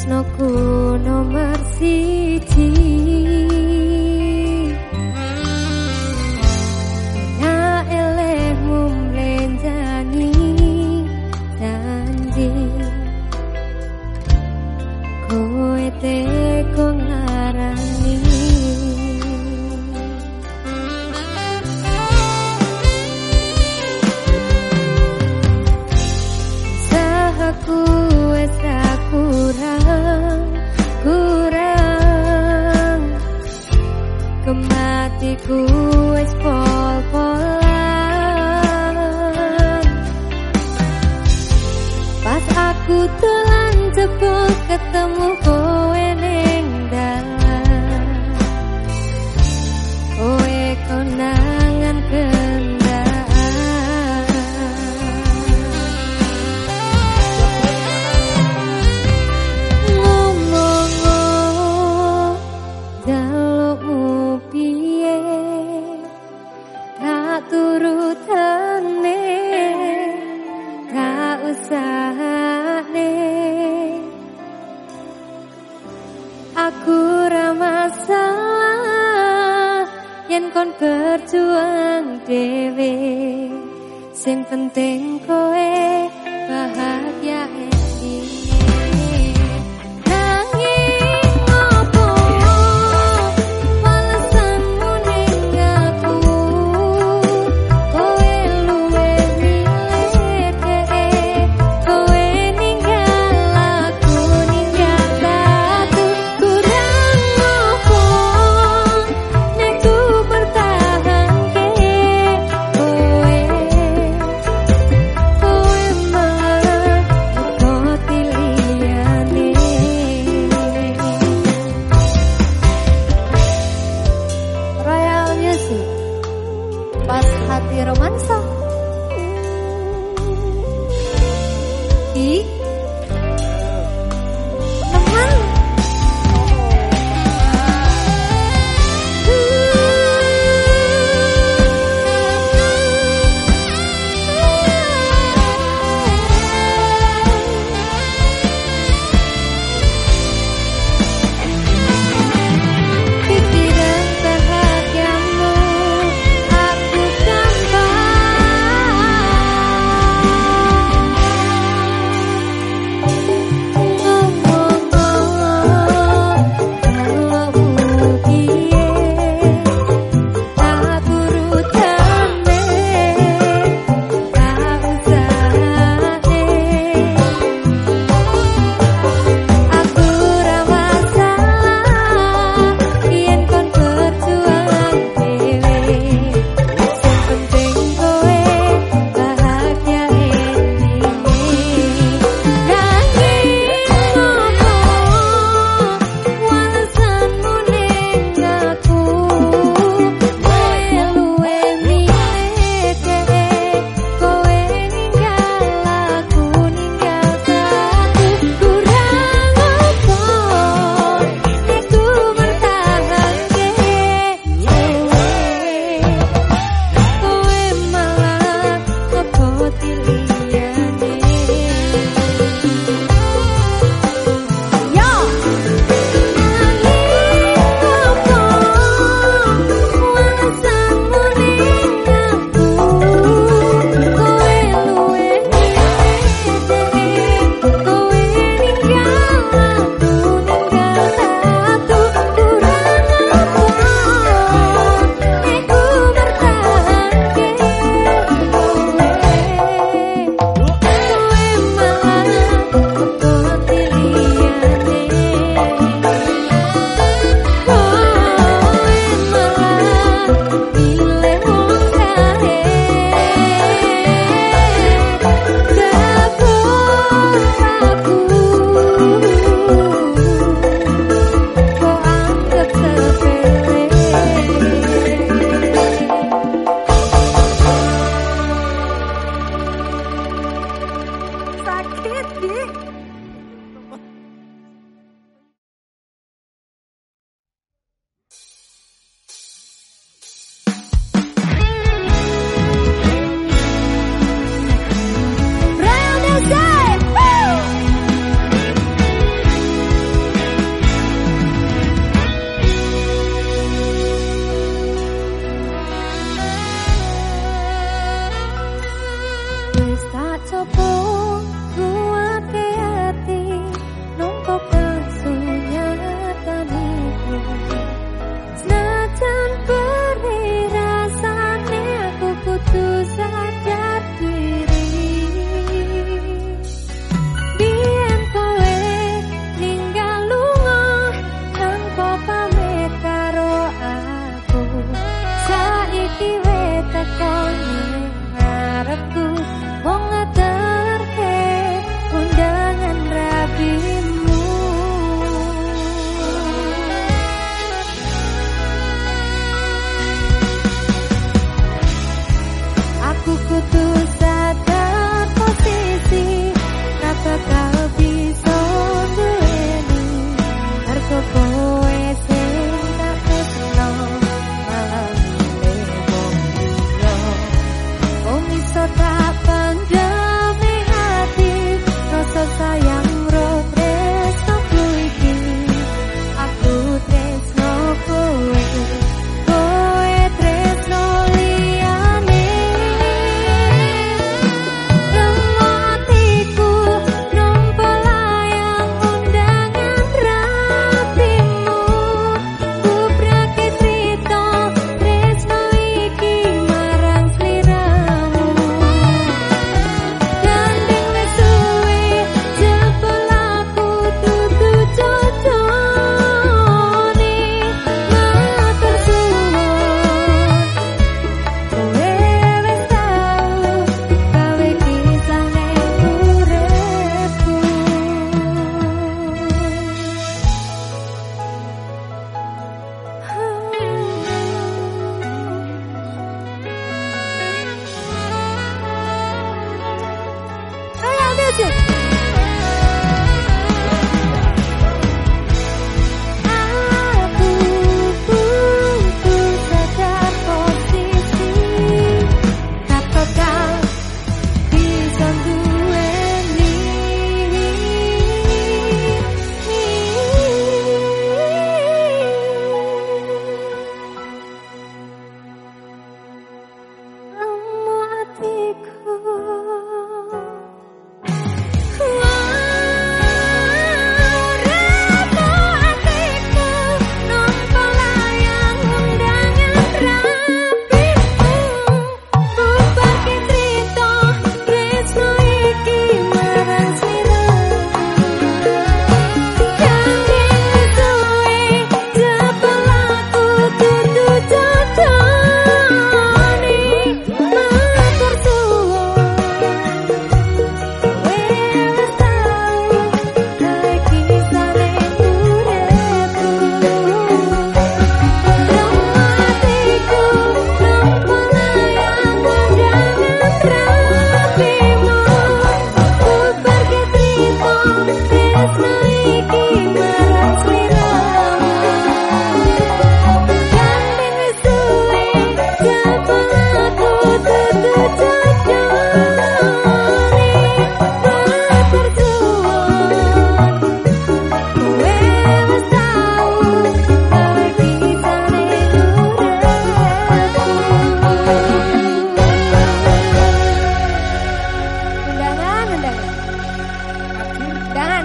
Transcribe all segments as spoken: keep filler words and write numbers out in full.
tresnoku nomor siji. Na elehmu mlenjani janji, kowe teko ngarani. Sahaku wes kurang, kurang, kematiku wes pol-polan. Pas aku telan jebol ketemu kowe ning dalan, kowe konangan kendaan. Ngomong-ngomong jalukmu piye, tak turutane, tak usahane. Aku ra masalah yen kon berjuang dhewe, sing penting kowe bahagia endinge. Nanging opo balesanmu ning aku, kowe luwe milih dhewe, kowe ninggal aku ninggal satu. Kurang opo nek ku bertahanke kowe, kowe malah ngekoti liyane. Royal Music, pas hati romansa. Ih, teman. Pikiran bahagiamu aku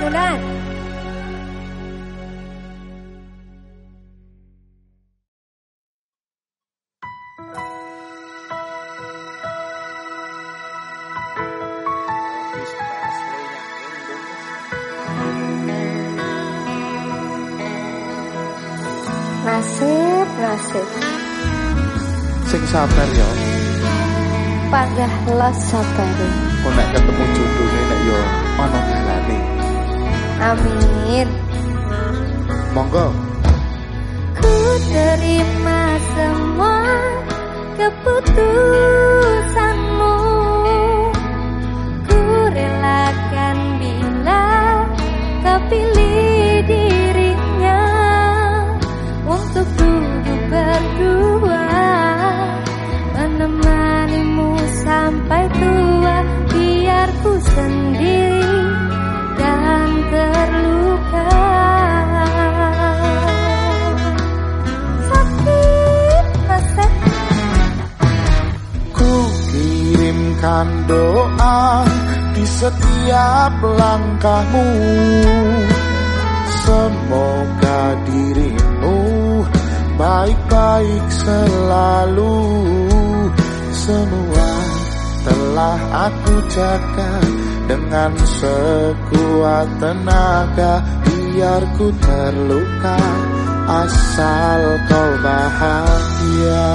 Ragunan. Nasib, nasib. Sing sabar ya. Panggah los sabare. Kok nek ketemu jodohne nek yo ana dalane. Amin. Monggo. Ku terima semua keputusanmu. Ku relakan bila kau pilih dirinya untuk duduk berdua, menemanimu sampai tua, biar ku sendiri dan terluka. Sakit nasib. Ku kirimkan doa di setiap langkahmu, semoga dirimu baik-baik selalu. Semua telah aku jaga dengan sekuat tenaga, biar ku terluka asal kau bahagia.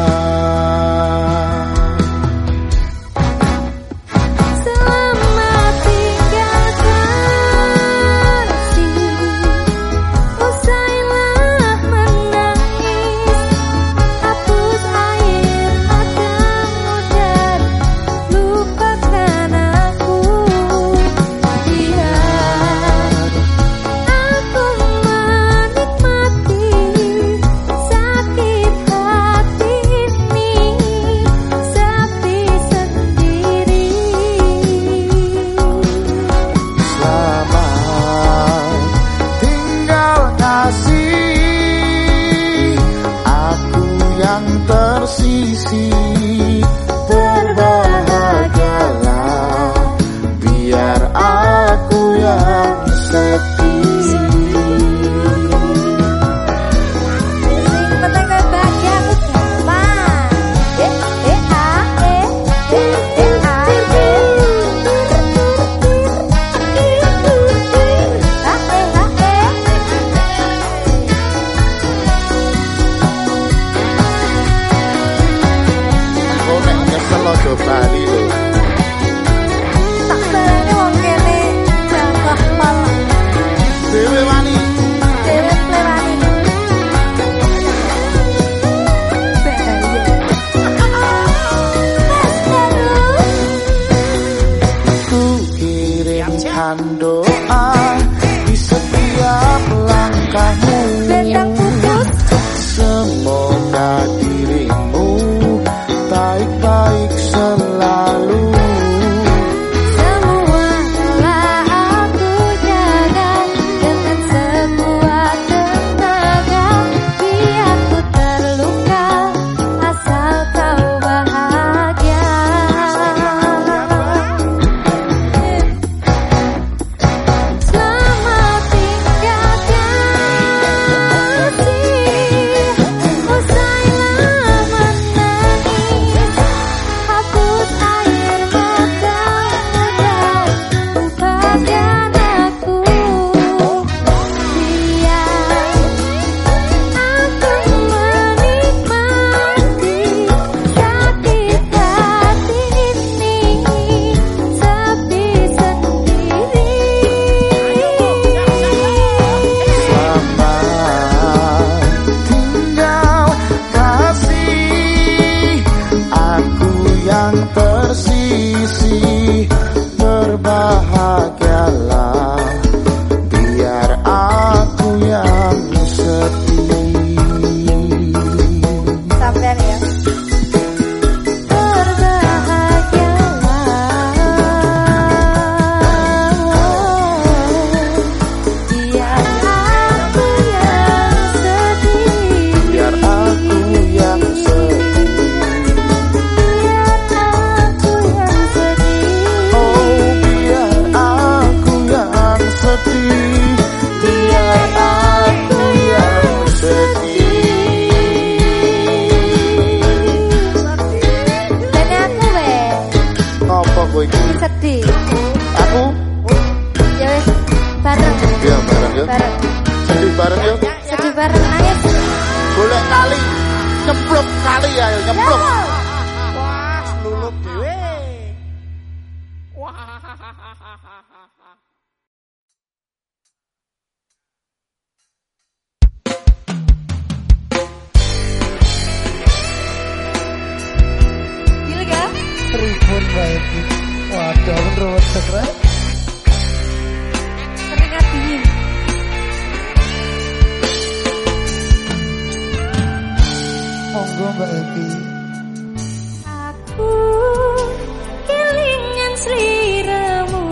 Tersisi, berbahagialah, biar aku yang sepi. Sing penting kowe bahagia aku gampang. Eh eh ah eh eh eh ah eh. Ah eh ah eh. Lojo Bali lho. Tak barane wong kene jangkah pal. Dewe wani. Dewe plewani. Ku kirimkan doa di setiap langkahmu, Bentang putus. semoga dirimu baik-baik selalu. Semua telah aku jaga dengan sekuat tenaga, biar ku terluka asal kau bahagia. Selamat tinggalkan Nyemplung kali ayo nyemplung. Wah, lulup dhewe. Wah. Gila gak? Pripun bae iki? Waduh, ruwet sekret. Keringat dingin. Monggo Mbak Evi. Aku kelingan sliramu,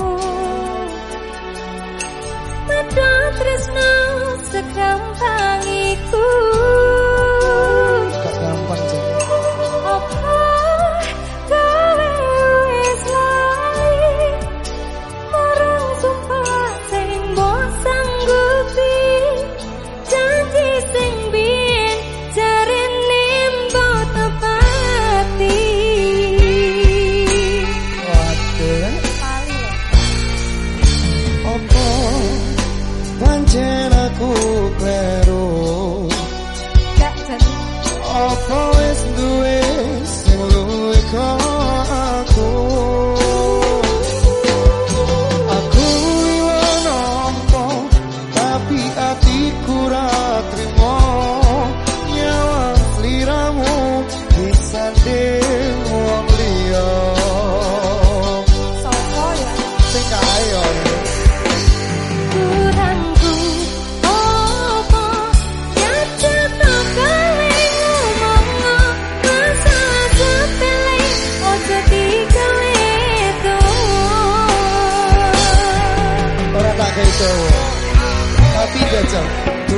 medho tresno segampang iku. Gak gampang sih. Apa kowe wis lali marang sumpah sing mbok sanggupi, janji sing biyen jarene mbok tepati. Waduh. Lali lho. Apa pancen aku kleru? Gak jadi. Apa wis duwe sing luwih kok aku? Aku iwo nampa tapi atiku ra trimo nyawa sliramu disanding wong liya. Sopo ya? Sing kae yo. Kurangku opo nyacetno kowe ngomong masalah sepele ojo digawe Ora tak keto. Tapi jajal.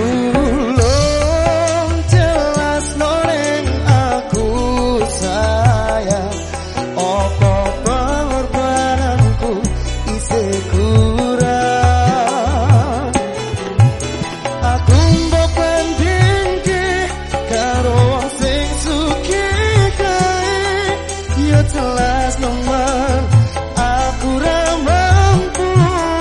Tulung jelas ning aku sayang. Apa pengorbananku isih kurang. Aku mbok bandingke karo wong sing sugih kae. Ya jelas nemen aku ra mampu.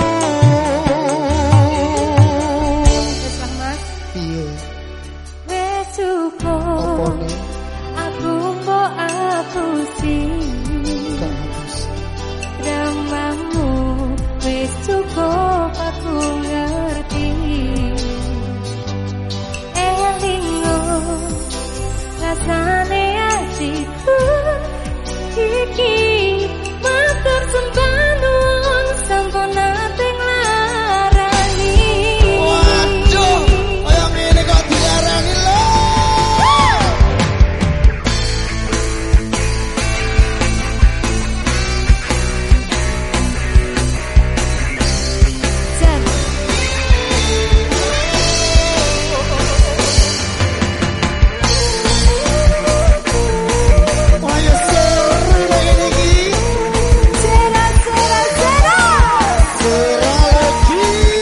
Wis lah Mas, Piye? wis cukup. Apa nih? Aku mbok apusi Gak habis. dramamu, wis cukup aku ngerti. Elingo rasane atiku iki matur sembah nuwun sampun nate nglarani. Waduh, kaya ngene kok diarani lho. Jan, Ayo seru ngene iki. sera sera sera. Seru lagi.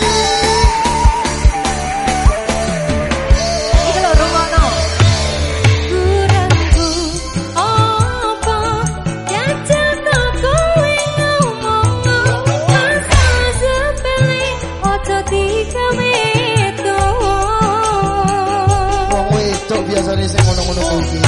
Iki lho rungokno. Kurangku opo nyacetno kowe ngomong masalah sepele ojo digawe Wong wedok biasane sing ngono-ngono kuwi.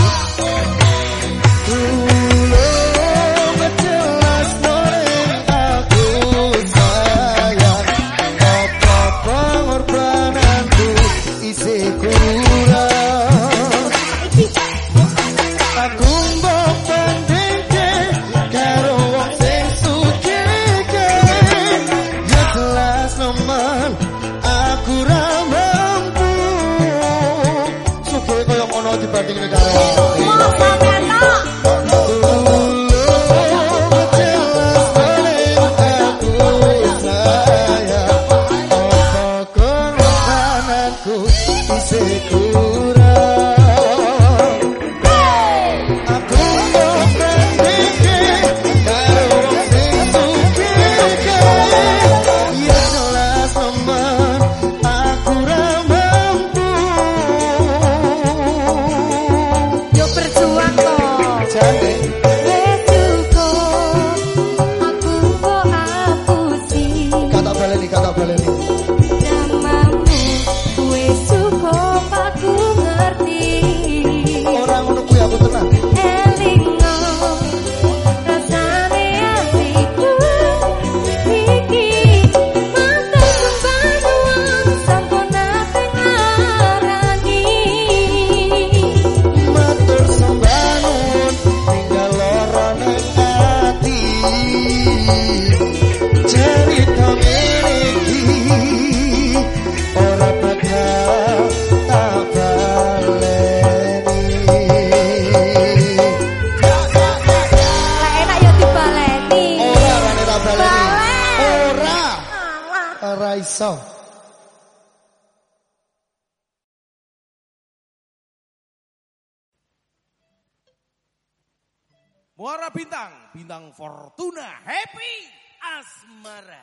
Tulung jelas ning aku sayang. Apa pengorbananku isih kurang. Aku mbok bandingke karo wong sing sugih kae. Ya jelas nemen aku ra mampu. Sugih kaya ngono dibandingke karo ora iso. Muara Bintang, Bintang Fortuna, Happy Asmara.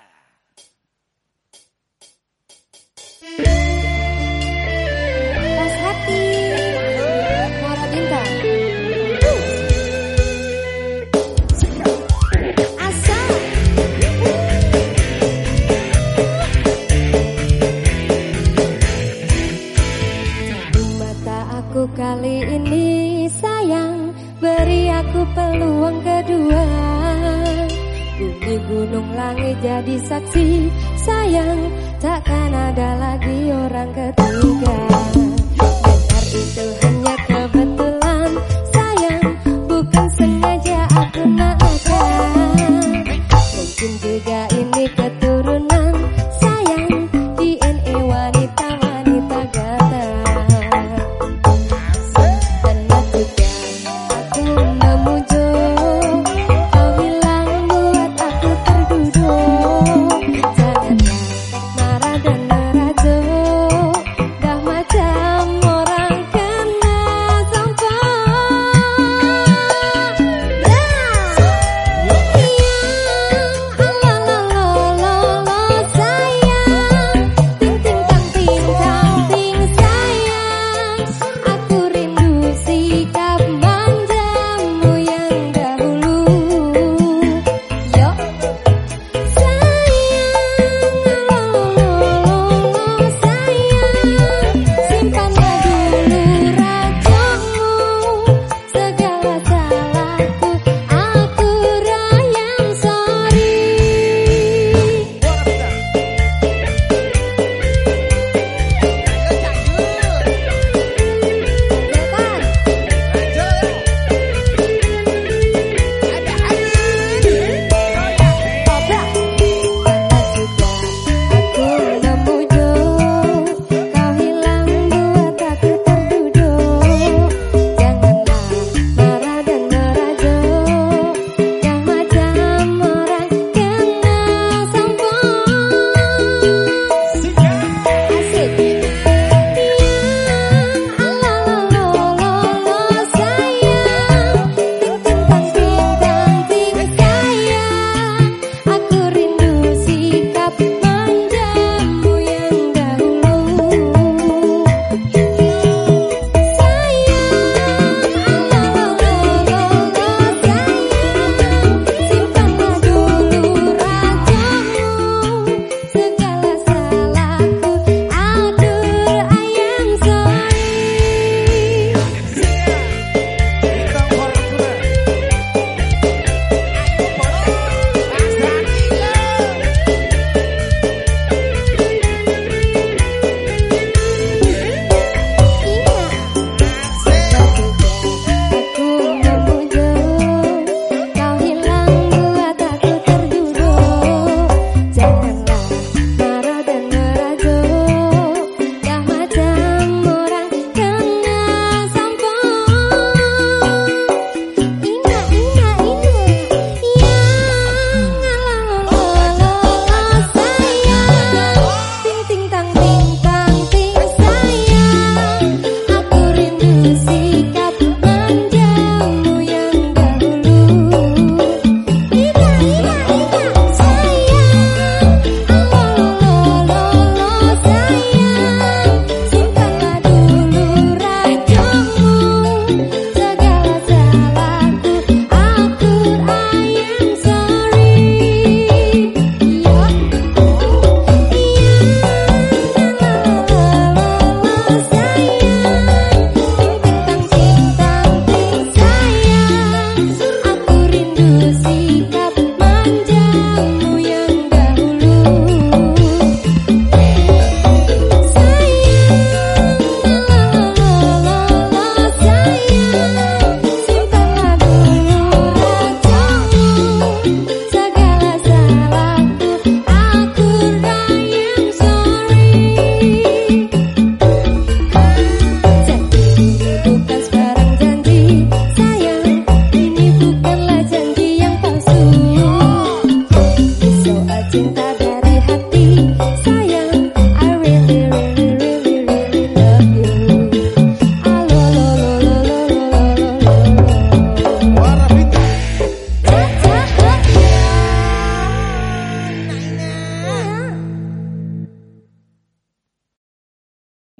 Tas hati Muara Bintang. Asal di mata aku kali ini sayang, beri aku peluang kedua. Bumi gunung langit jadi saksi, sayang, takkan ada lagi orang ketiga. Benar itu hanya kebetulan, sayang, bukan sengaja aku nakal. Mungkin juga ini keturunan, sayang, D N A wanita-wanita gata. Pernah juga aku nemu jodoh, kau bilang buat aku terduduk. Janganlah marah dan merajuk,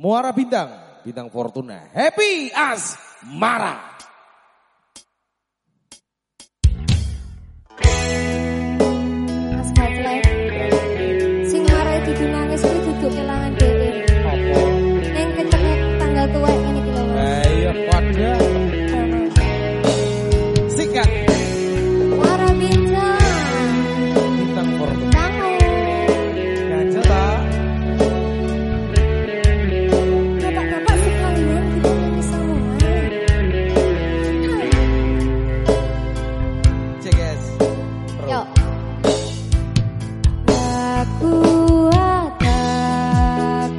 Muara Bintang, Bintang Fortuna, Happy Asmara. Mas Gaplek. Sing marai dudu nangis kuwi duduk kelangan dhewe. Apa? Ning ketemu tanggal tuwek ngene iki lho. Ayo pada sikat Muara Bintang. Bintang Fortuna. Tango. Ganjel tak? Bapak-bapak sekalian kita nyanyi sama. Cek guys. Yuk. Tak kuat tak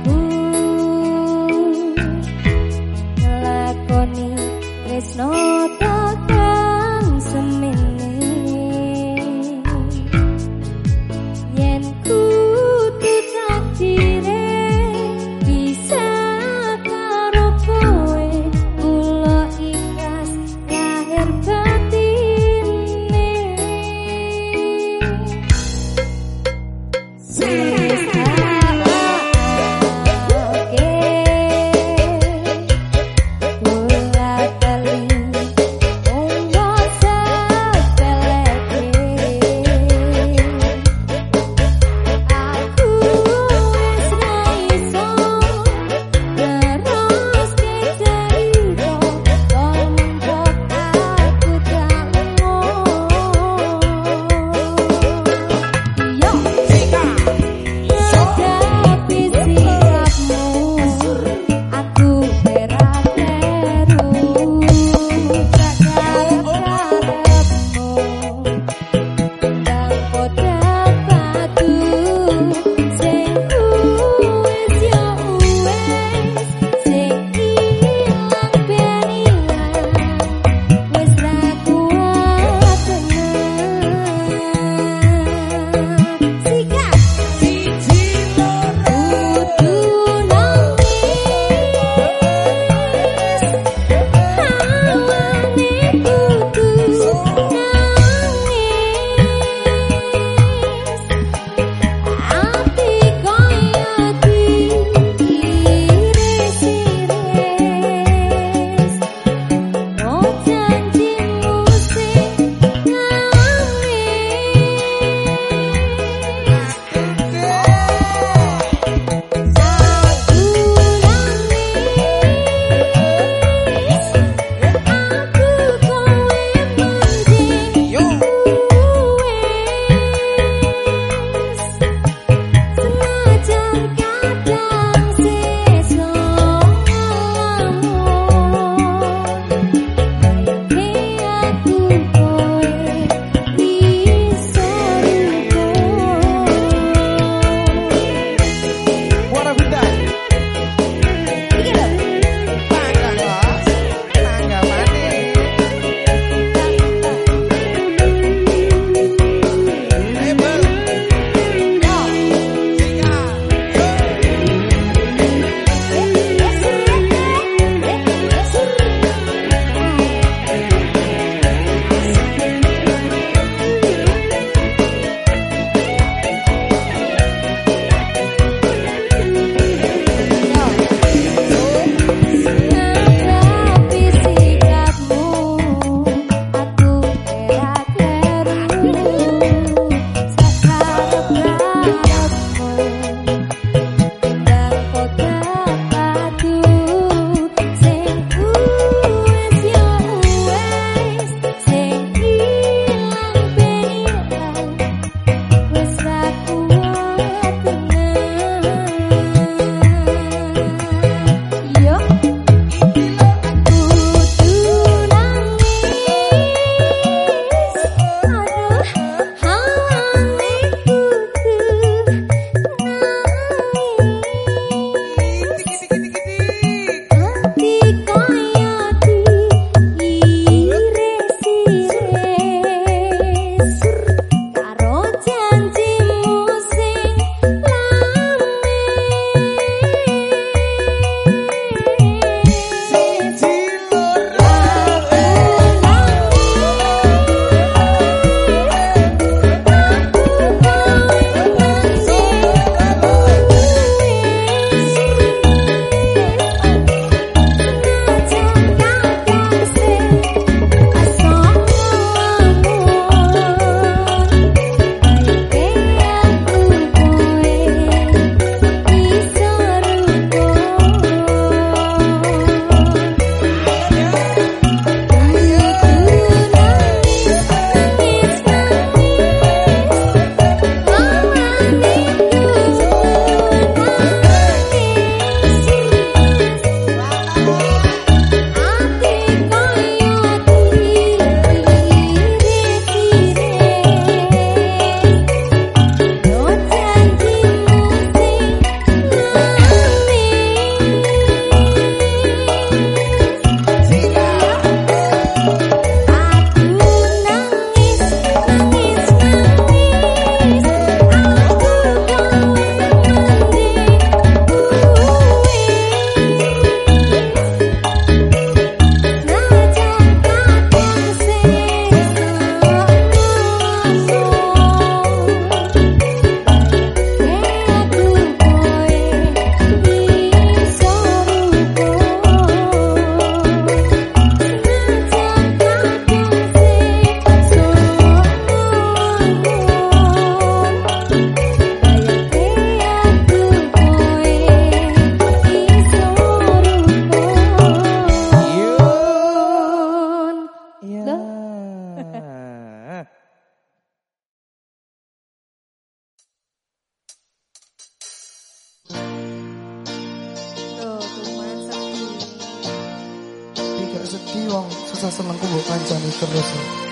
rezeki wong susah seneng ku mbok kancani terus.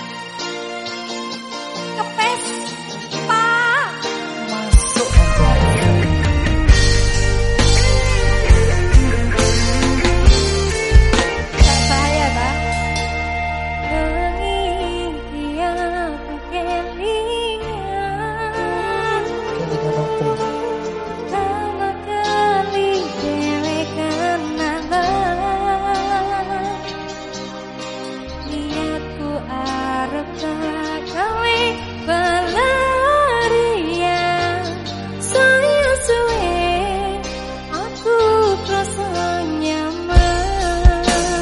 Kepes, Pak. Masuk kancani. Bahaya, Pak. Wengi aku kelingan. Kelingan apa? Kalau kali dhewe kenalan. Niatku arep gawe pelarian. Saya suwe aku krasa nyaman.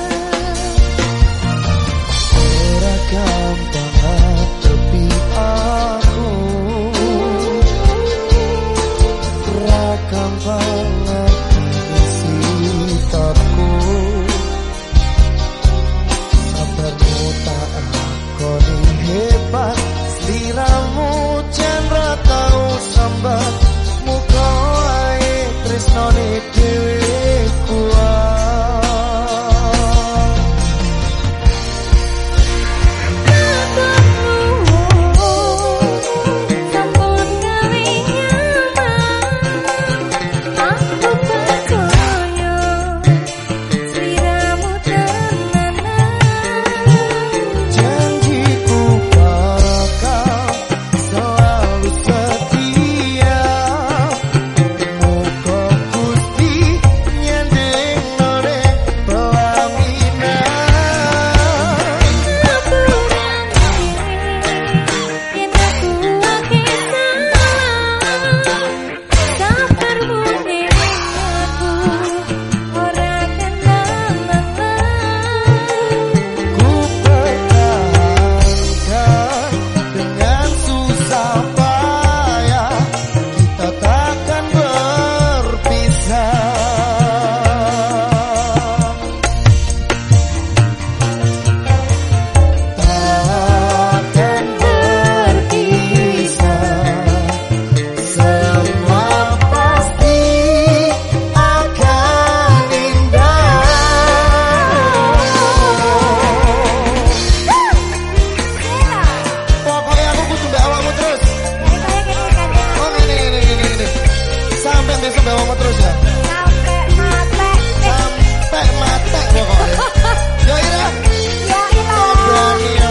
Ora gampang tapi aku ora gampang ngisi takku. Sabarmu tak akoni hebat, sliramu jan ra tau sambat. Muga ae tresnane dhewe kuat. Sampun gawe nyaman, aku percaya sliramu tenanan. Janjiku bakal selalu setia. Muga Gusti nyandengane pelaminan. Yen aku akeh salah, sabar muni aku ora kenal Ku pertahankan dengan susah payah, kita takkan berpisah. Takkan berpisah, semua pasti akan indah. Pokoknya aku kudu mbak awakmu terus. Oh ini ini ini ini. Sampai besok mbak awakmu terus ya. sampai mati. Sampai mati pokoknya. Yo Ira. Ya ilah. Berani yo.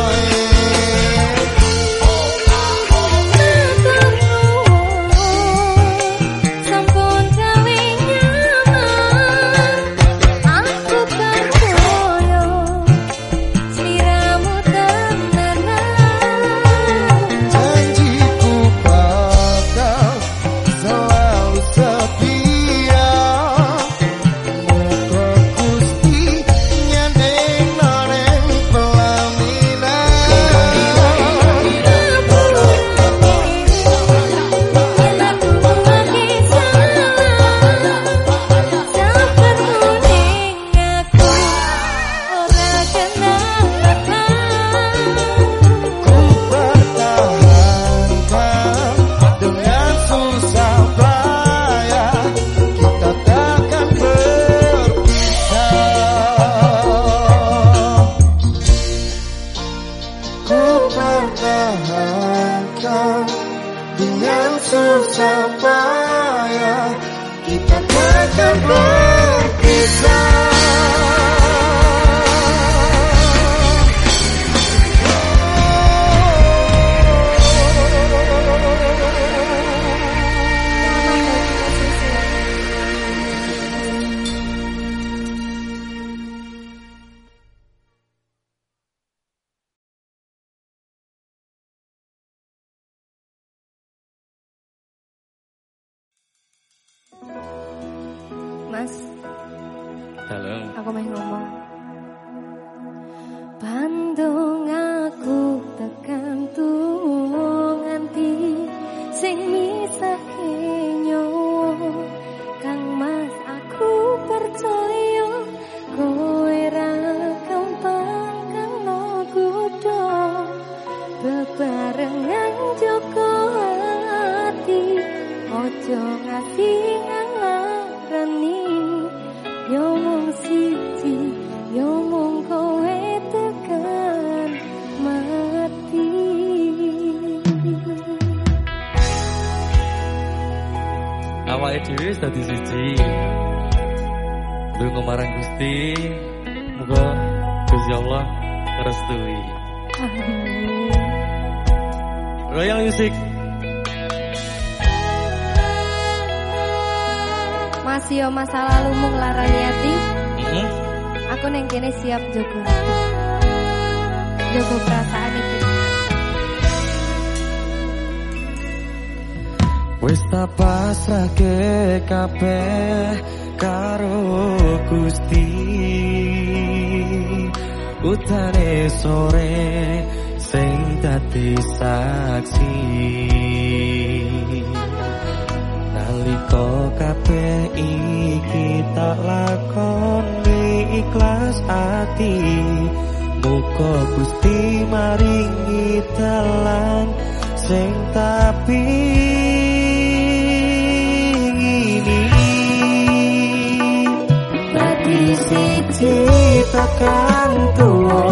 Sampun gawe nyaman, aku percaya sliramu tenanan. Janjiku bakal selalu setia. Muga Gusti nyandengane pelaminan. Ku pertahankan dengan susah payah, kita takkan berpisah. Ku pertahankan dengan susah payah, kita takkan berpisah. Mas, Halo. aku mau ngomong. Bandung aku tekan tuh nganti sing misahke nyawa. Kang Mas aku percaya kowe ra gampang kang no kudo. Bebarengan joko ati ojo ngasih ngarani. Yo mung siji, yo mung kowe awake dhewe wis dadi siji. Ndonga marang Gusti, muga Gusti Allah ngrestui. Amin. Royal Music. Masih yo masa lalu mung larani ati. Heeh. Aku neng kene siap jogo. Jogo perasaan iki. Wis tak pasrahke kabeh karo Gusti. Utane sore sing dadi saksi. Nalika kabeh iki tak lakoni ikhlas ati. Muga Gusti maringi dalan sing tapi siji takkan tuwa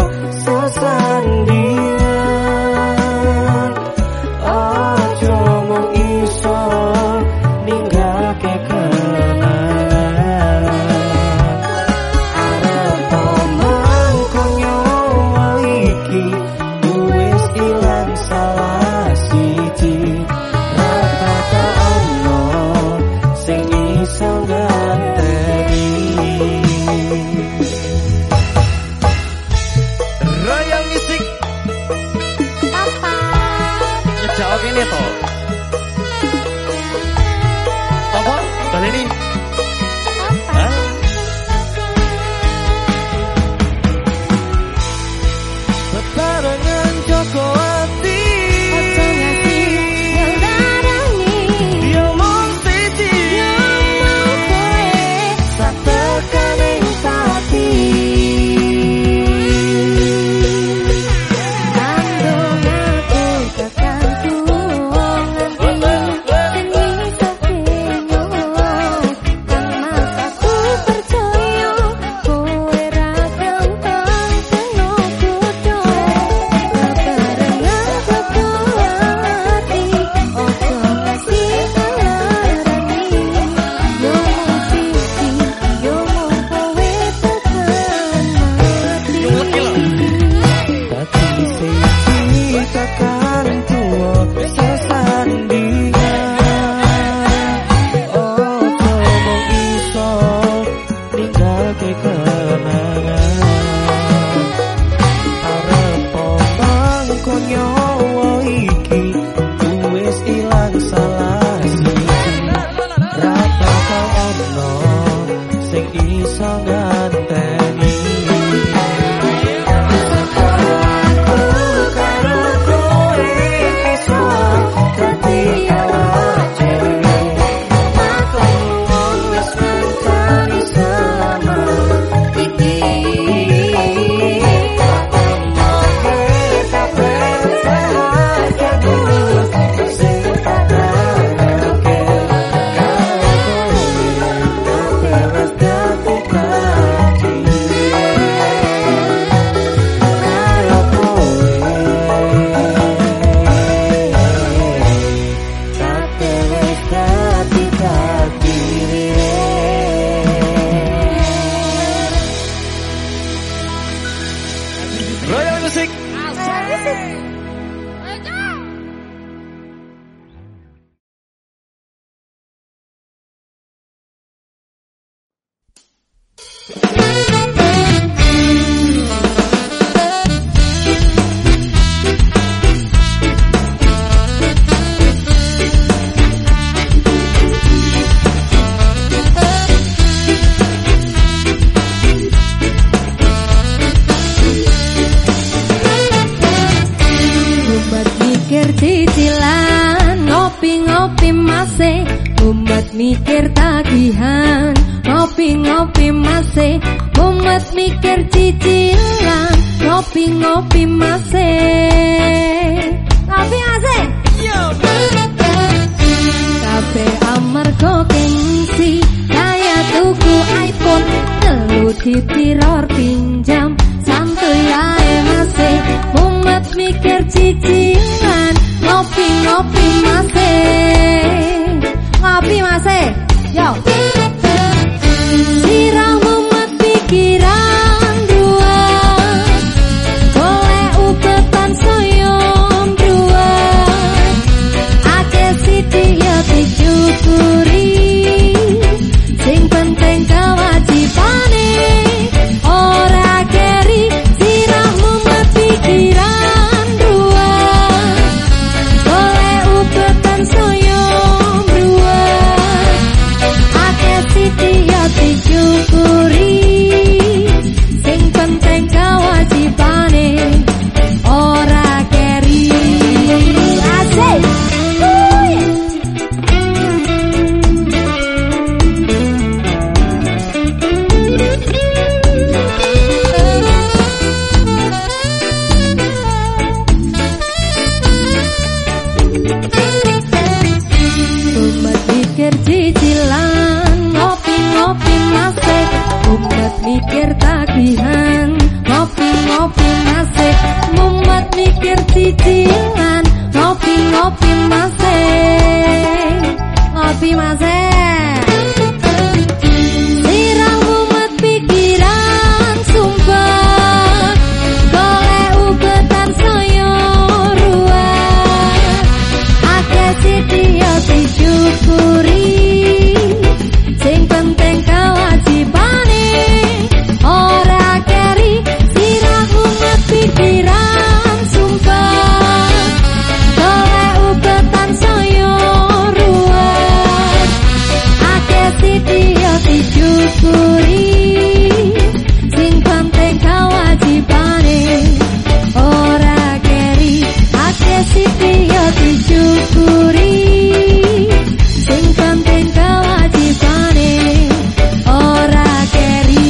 sesandingan. Aja mung iso ninggake kenangan. Arep mangko nyawa iki wis ilang salah siji. Rata ono sing iso ganteni. Royal Music. Papa. Ngejawab ini toh. Apa? Kali ini. Hah? Bebarengan Joko Ati. Ojo ngasih yang darani. Dia mau siji. Mau kowe Sak tekaning pati. kandung aku tekan tuwa nganti seni sakenyo. Kang mas aku percaya kowe ra gampang kena kudu. Bebarengan Joko Ati. Ojo ngasih larani. Yo mung siji, yo mung kowe tekan mati. Dadi siji takkan tuwa sesandingan. Ojo mung iso ninggake kenangan. Arep mangko nyawa iki wis ilang salah siji. Rata ono sing iso ganteni. Royal Music. Cicilan ngopi-ngopi masih umat mikir tagihan ngopi-ngopi masih umat mikir cicilan ngopi-ngopi masih ngopi masih kabeh amarga gengsi kaya tuku iPhone telu dipiror pinjam santuy ae masih umat mikir cicilan ngopi-ngopi masih ngopi masih Yo. Sirahmu mat pikiran dua, boleh ubetan soyom dua. Akeh sithik ya disyukuri, sing penting kewajibane ora keri. Sirahmu mat pikiran dua, boleh ubetan soyom dua. Akeh sithik ya disyukuri, sing penting kewajibane ora keri. Asik. Umat mikir cicilan, ngopi-ngopi masih. Umat mikir tagihan, ngopi-ngopi masih. Umat mikir cicilan, ngopi-ngopi masih. Ngopi masih. Sirahmu mat pikiran sumpah, golek ubetan soyo ruah. Akeh sithik ya disyukuri, sing penting kewajibane ora keri. Sirahmu mat pikiran sumpah, golek ubetan soyo ruah. Akeh sithik ya disyukuri, sing penting kewajibane ora keri. Akeh sithik ya disyukuri, sing penting kewajibane ora keri.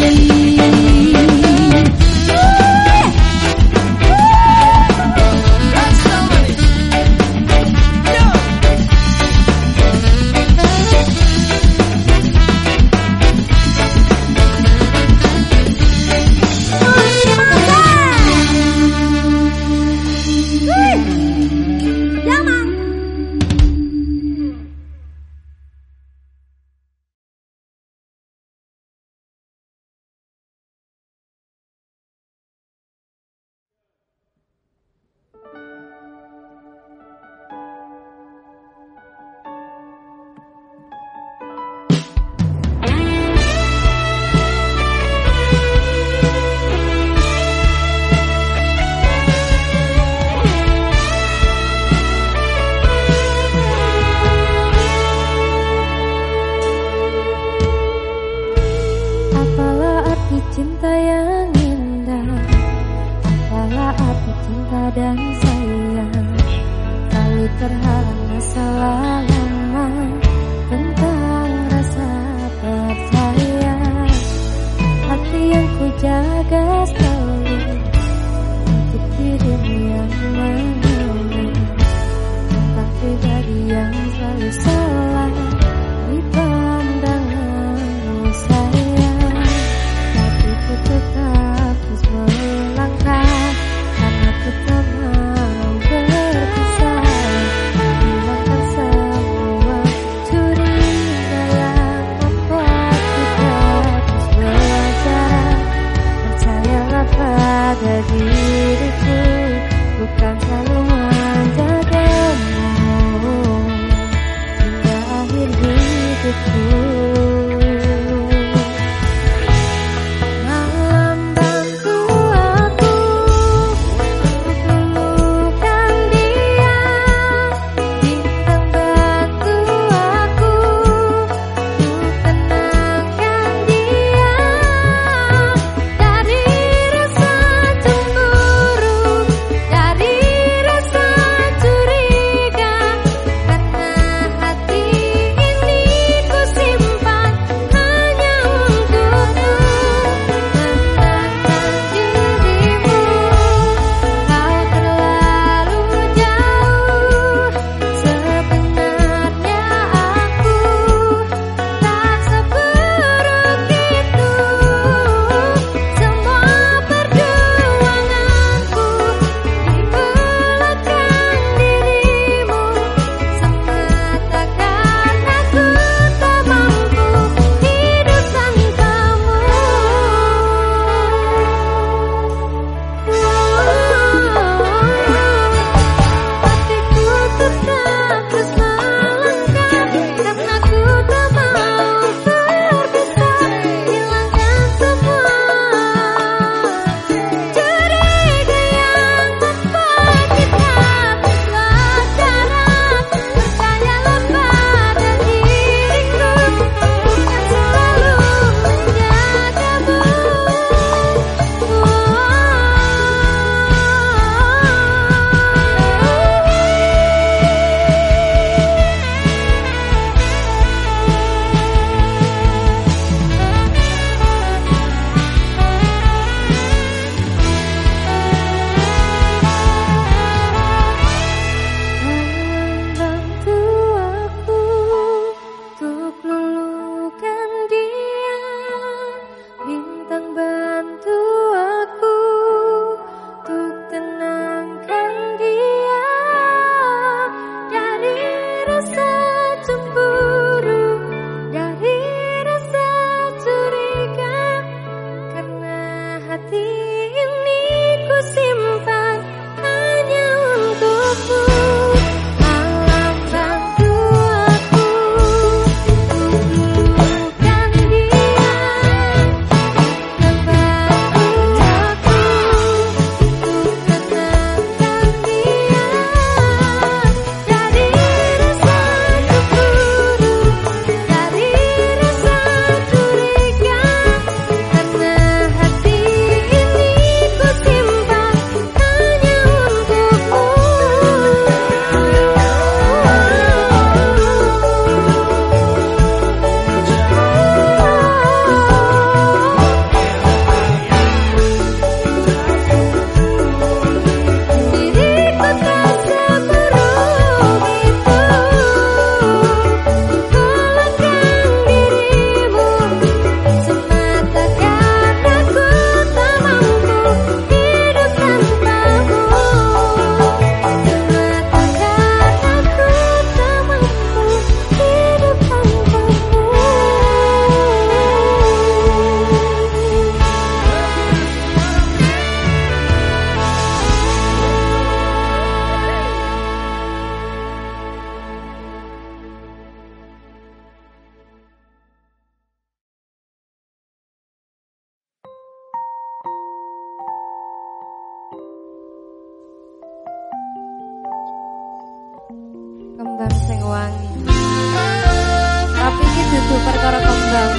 Apalah arti cinta yang indah, apalah arti cinta dan sayang. Selalu terhalang masalah lama tentang rasa percaya. Hati yang ku jaga selalu untuk dirimu yang mengenal, tentang pribadi yang selalu salah di pandanganmu sayang. Tapi ku tetap terus melangkah, karena ku tak mau berpisah, hilangkan semua kembang.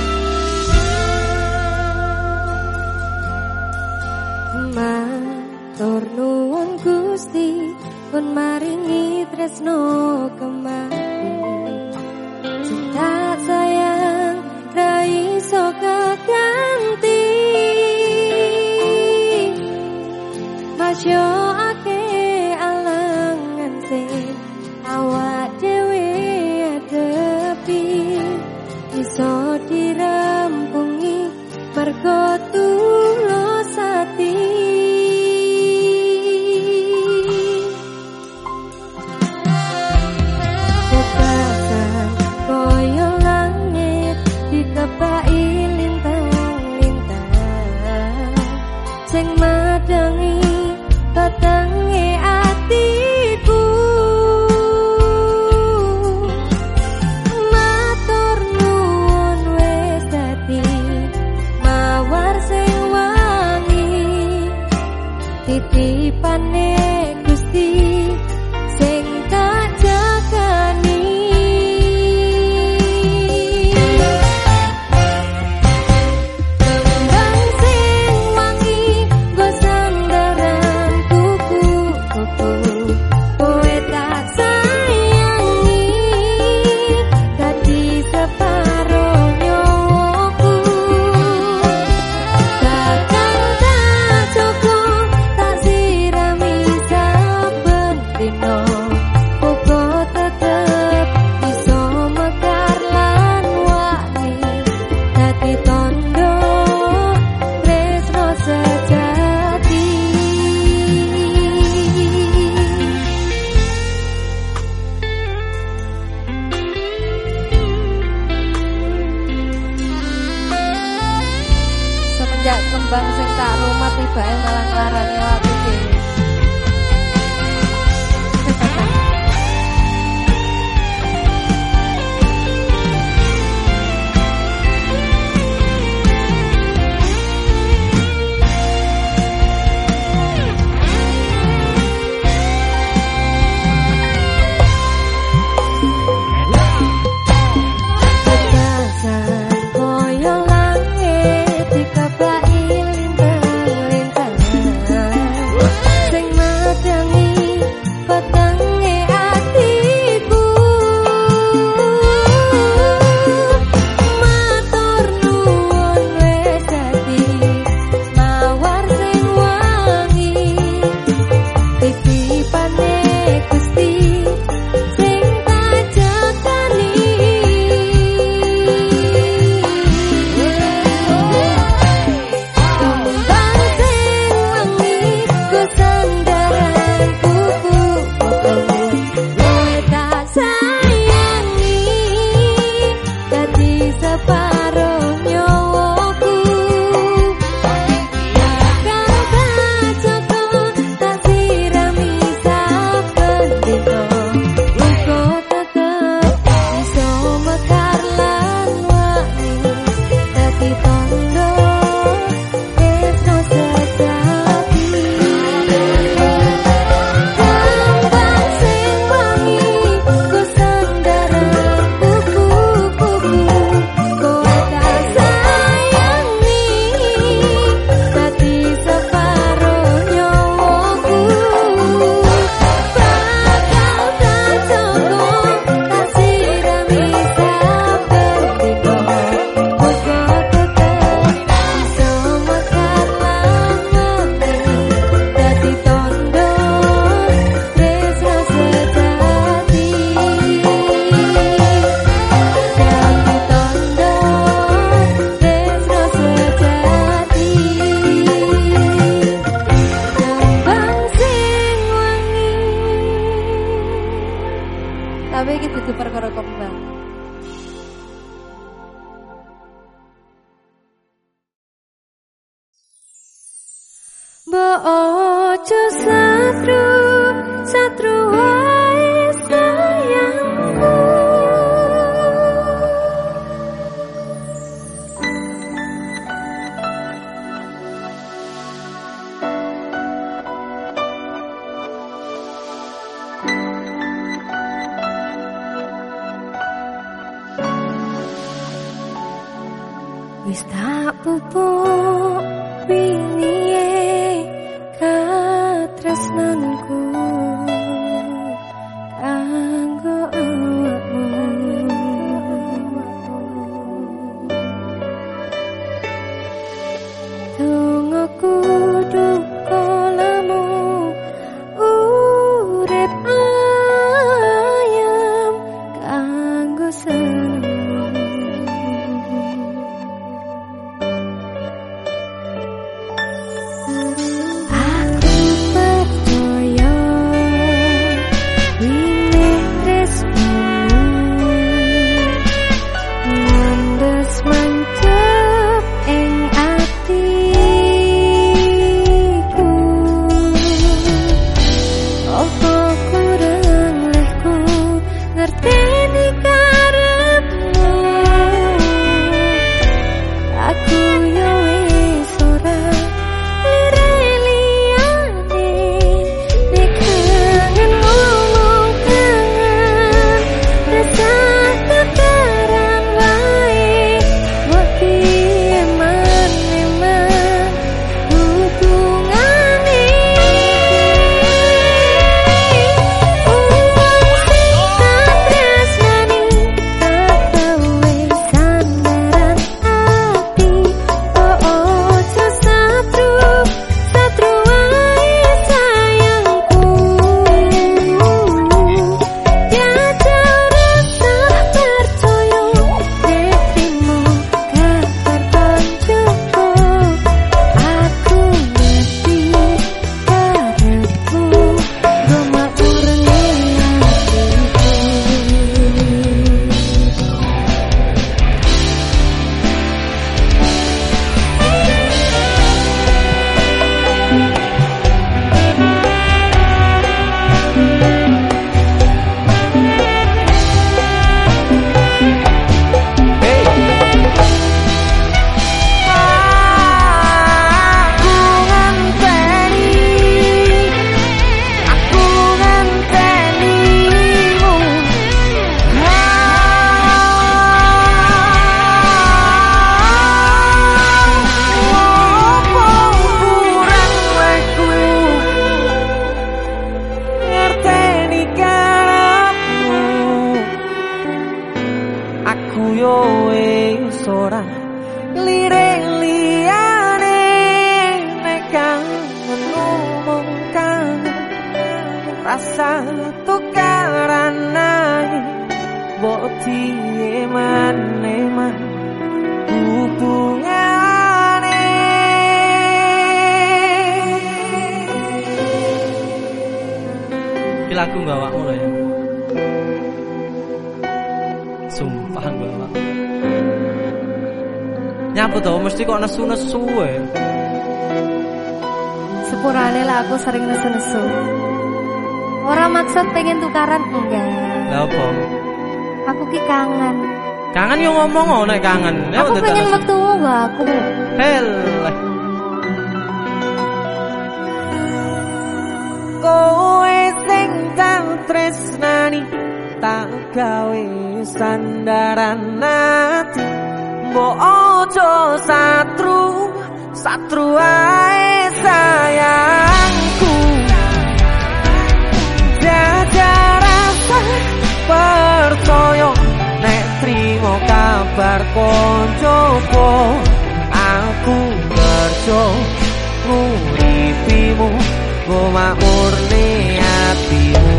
Matur nuwun Gusti pun maringi tresno kemari. Cinta sayang ra iso keganti. Masya ake alangan sing awak dhewe adepi iso dirampungi mergo tulus ati. Kebasan koyo langit dikepai lintang-lintang sing madangi petenge atiku. Matur nuwun wis dadi mawar sing wangi titipane Gusti sing tak jagani. Kembang sing wangi go sandaran kuku-kuku kowe tak sayangi dadi separo nyawaku. Takkan tak cukup tak sirami saben dino uga tetep iso mekar lan wani dadi tondo tresno sejati. Semenjak kembang sing tak rumah tibake malah nglarani awakku dhewe. Kebasan koyo langit dikepai lintang-lintang sing madangi petenge atiku. Matur nuwun wis dadi mawar sing wangi titipane Gusti sing tak jagani. Kembang sing wangi go sandaran kuku-kuku kowe tak sayangi dadi separo nyawaku. Takkan tak cukup tak sirami saben dino uga tetep iso mekar lan wani dadi tondo tresno sejati. Kembang sing wangi go sandaran kuku-kuku kowe tak sayangi dadi separo nyawaku. Bakal tak cukup tak sirami saben dino uga tetep iso mekar lan wani dadi tondo tresno sejati. Dadi tondo tresno sejati. Kembang sing wangi. Tapi iki dudu perkara kembang. Mbok ojo satru, satru wae sayangku. wis tak pupuk wingi katresnanku kanggo awakmu. Donga kudu kolamu urip ayam kanggo seneng. Rasa tukaran naik boti eman-eman hubungane. Iki lagu gak awakmu lho ya. Sumpah gak awak. Nyapa to mesti kok nesu-nesu e. Sepurane lah aku sering nesu-nesu. Orang maksud pengen tukaran enggak. Lah apa? Aku ki kangen. Kangen yo ngomong oh nek kangen. Ya, aku pengen metu gak aku. Hel. Kowe sing tak tresnani tak gawe sandaran ati. Mbok ojo satru, satru ae sayangku. Rasa percaya nek trimo kabar koncoku aku kerja nguripimu go makmurne atimu.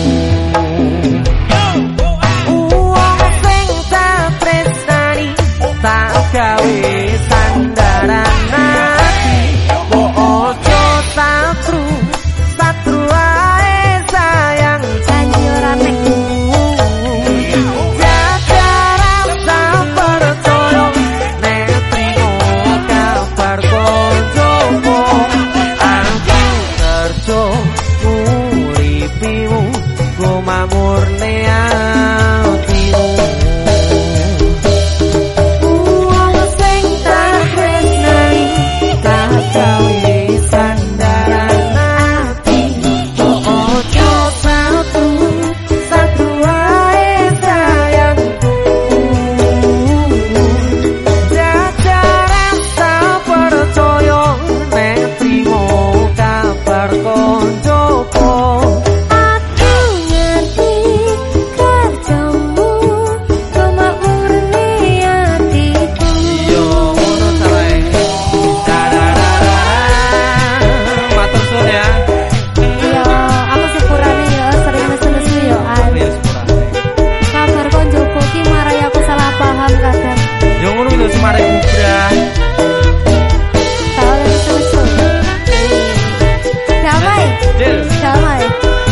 Uang sing tak tresnani tak gawe sandaran ati. Mbok ojo satru, satru ae sayang janji ora nek. Murni atimu. Uang sing mari bubrah. Tahu susu. Damai. Damai.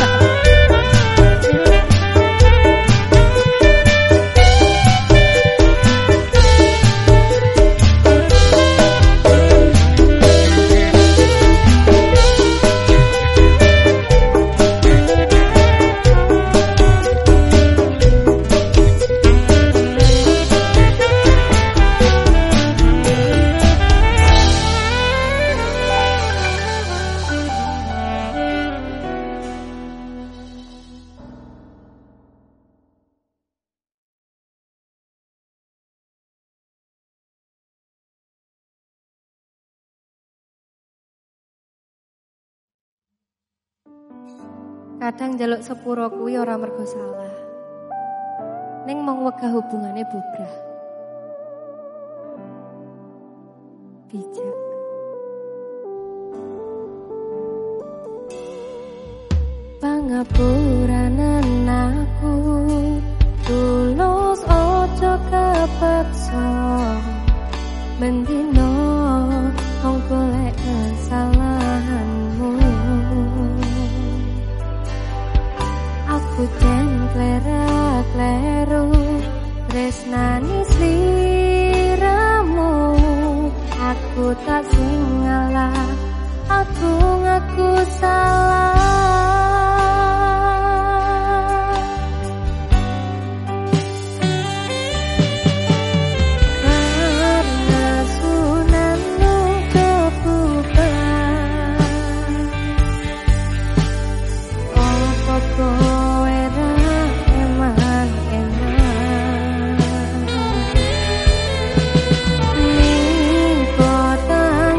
Kadang njaluk sepuro kuwi ora mergo salah. Ning mung wegah hubungane bubrah. Bijak. Pangapuranen aku tulus ojo kepeksa. Bendino wong golek kesalahanmu. Aku jen klera-kleru tresnani sliramu. Aku tak sing ngalah, aku ngaku salah. Karena sunanmu kebuka, opo Thank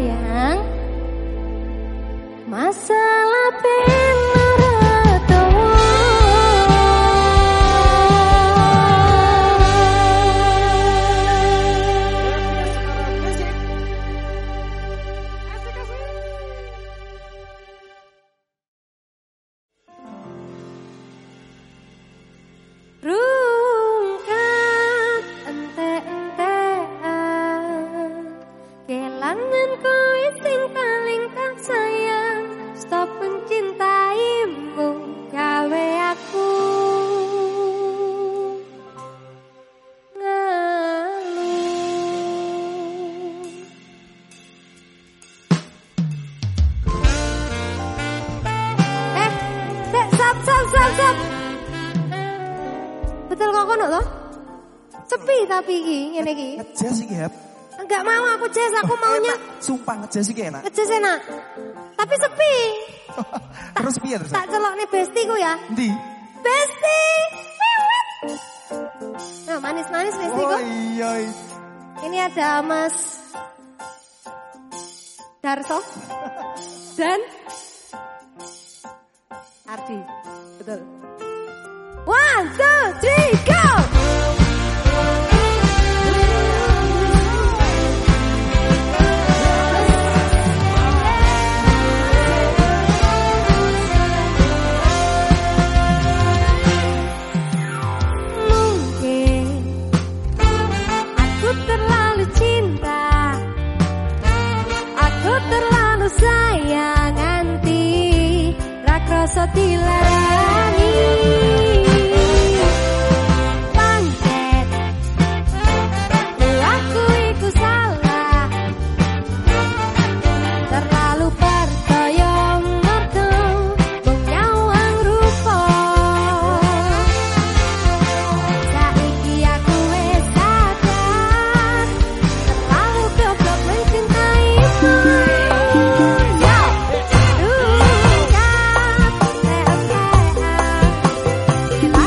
sayang. Masalah penarato. Rungkat ente-entean kelangan kowe sing paling tak sayang. Stop mencintaimu gawe aku ngeluh. Eh, dek, sap, sap, sap, sap. Betul kok kono toh? Sepi tapi iki ngene iki. Ngejas iki, Hep. Enggak mau aku jazz, aku maunya Sumpah ngejas iki enak. ngejazz enak. Tapi sepi. Terus piye terus? Tak celokne bestiku ya. Ndi? Besti. Wiwit. Nah, manis-manis bestiku. Oh iya. Ini ada Mas Darso dan Ardi. Betul. One, two, three, go! Mungkin aku terlalu cinta, aku terlalu sayang nganti ra krasa dilarani. Pancet aku iku salah, terlalu percaya mergo wong nyawang rupa. Saiki aku wis sadar, terlalu goblok mencintaimu. Ya, rungkat,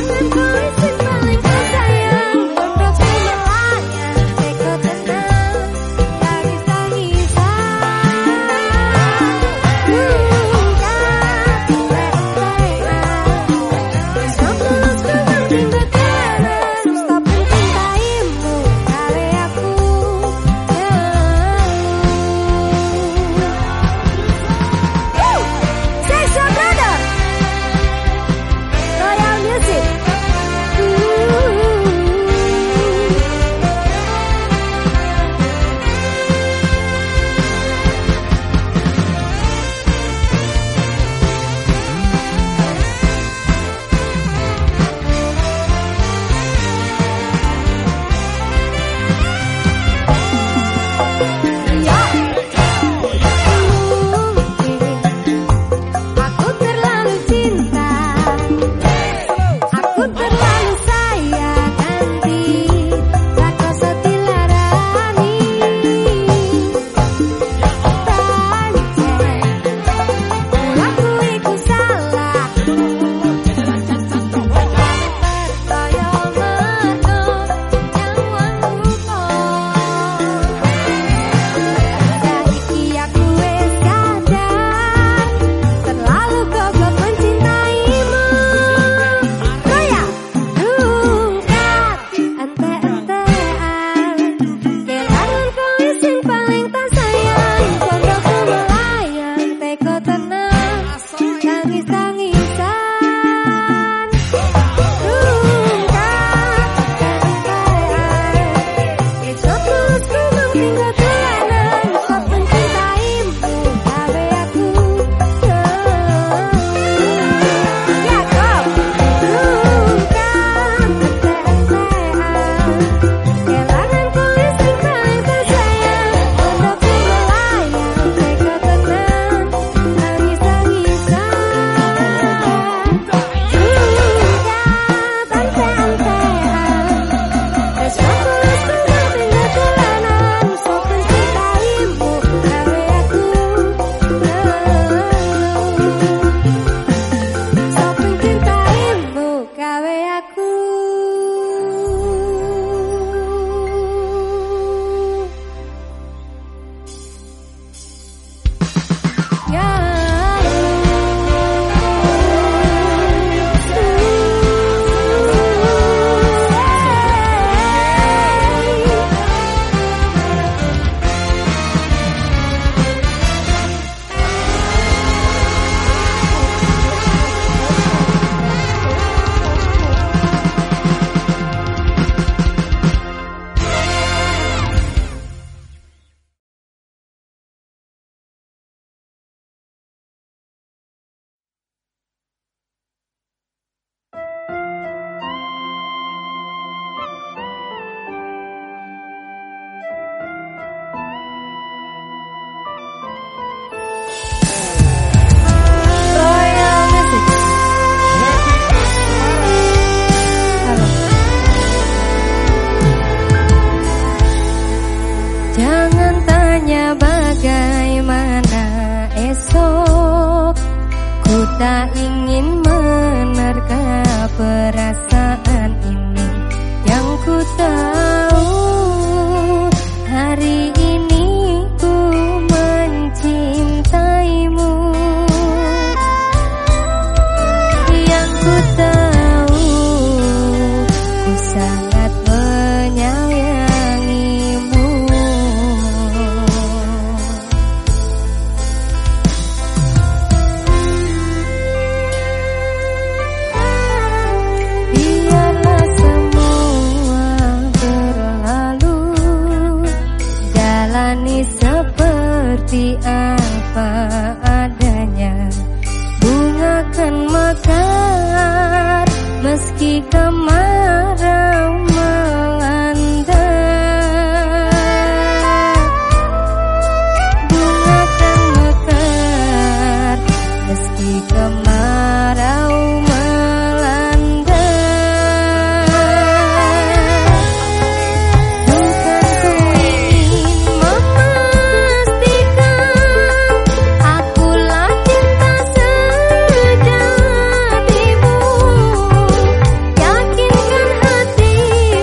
seperti apa adanya. Bunga kan mekar meski kemarau melanda. Bunga kan mekar meski kemarau melanda. Bukan ku ingin memastikan akulah cinta sejatimu. Yakinkan hatimu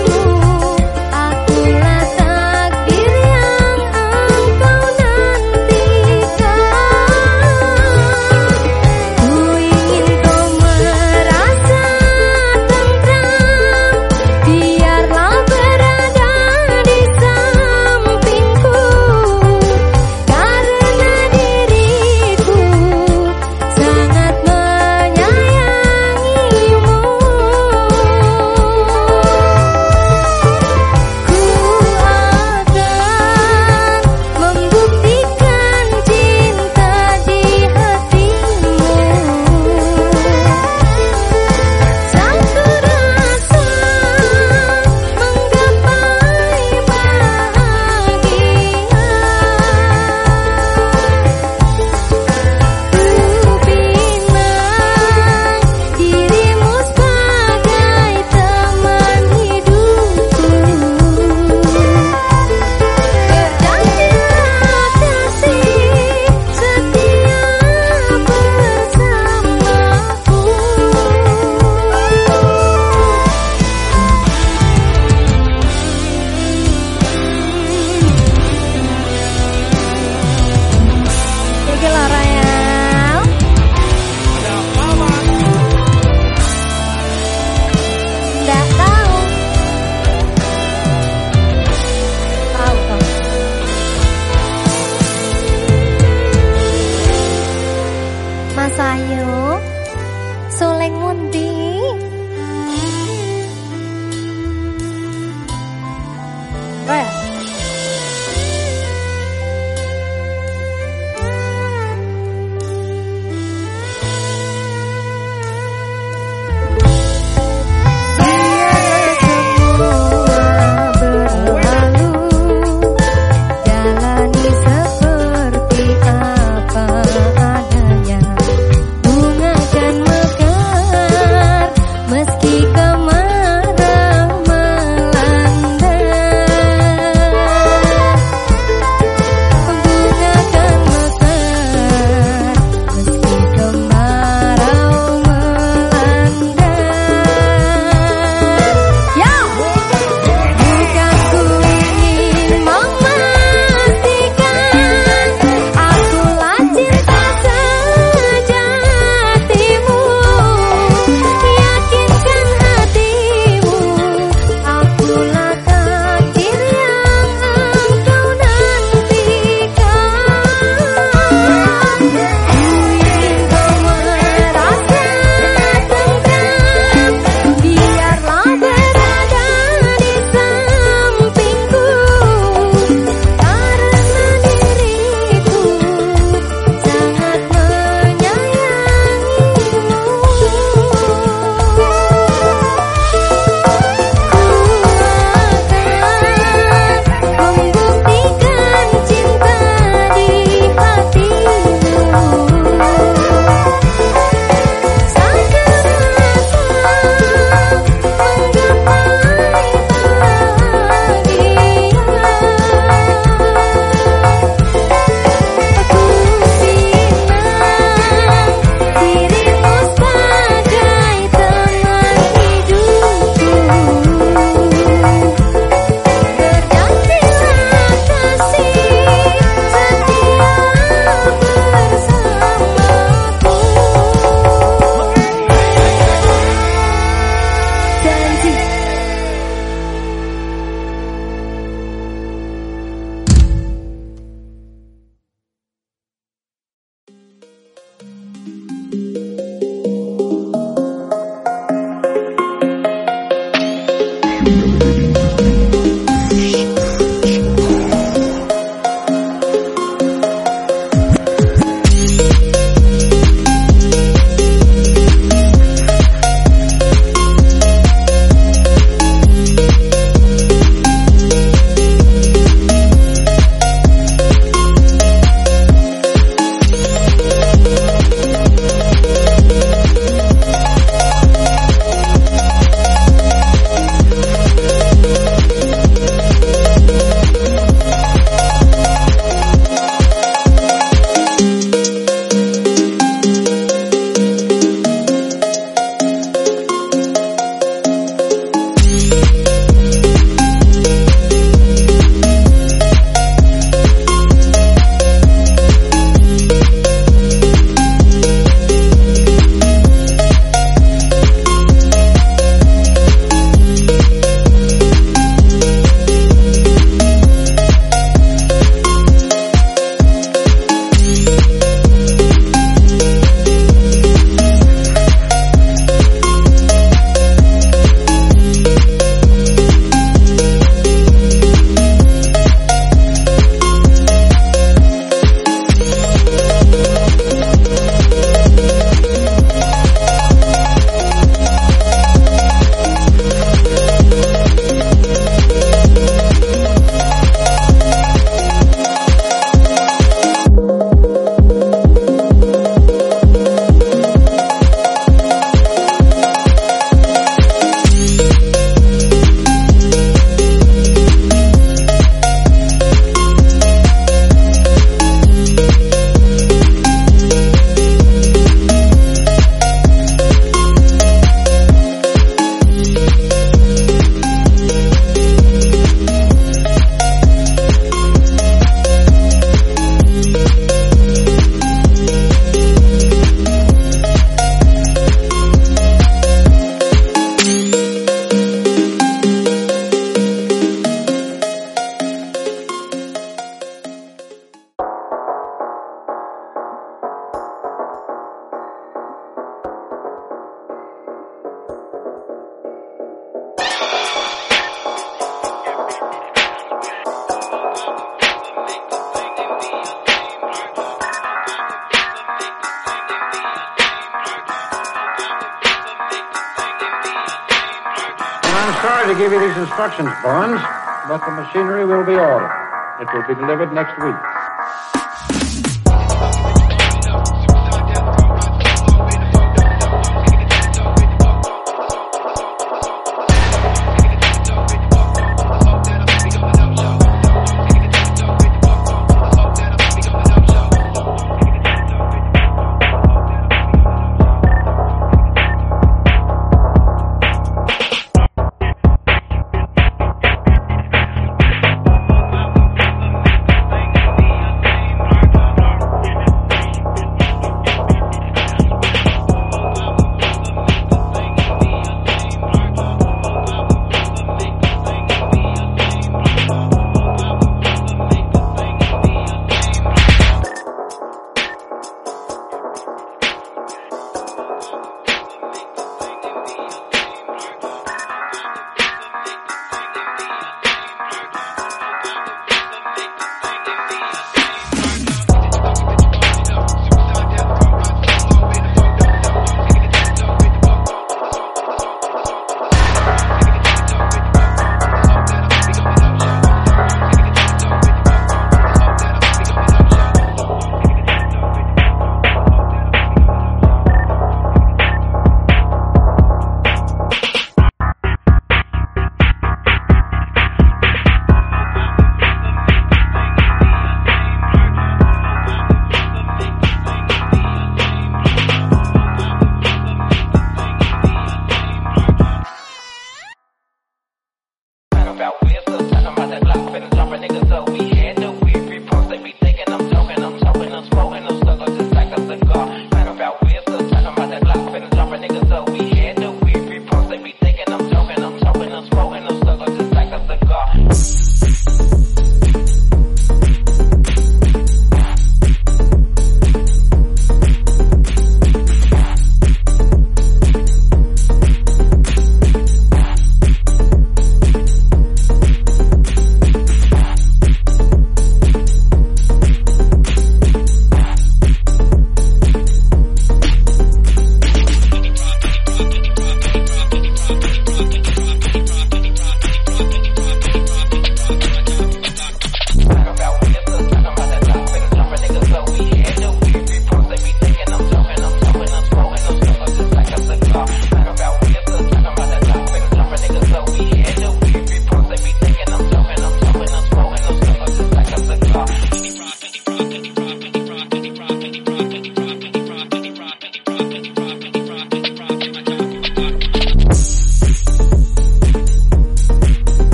to give you these instructions, Barnes, but the machinery will be ordered. It will be delivered next week.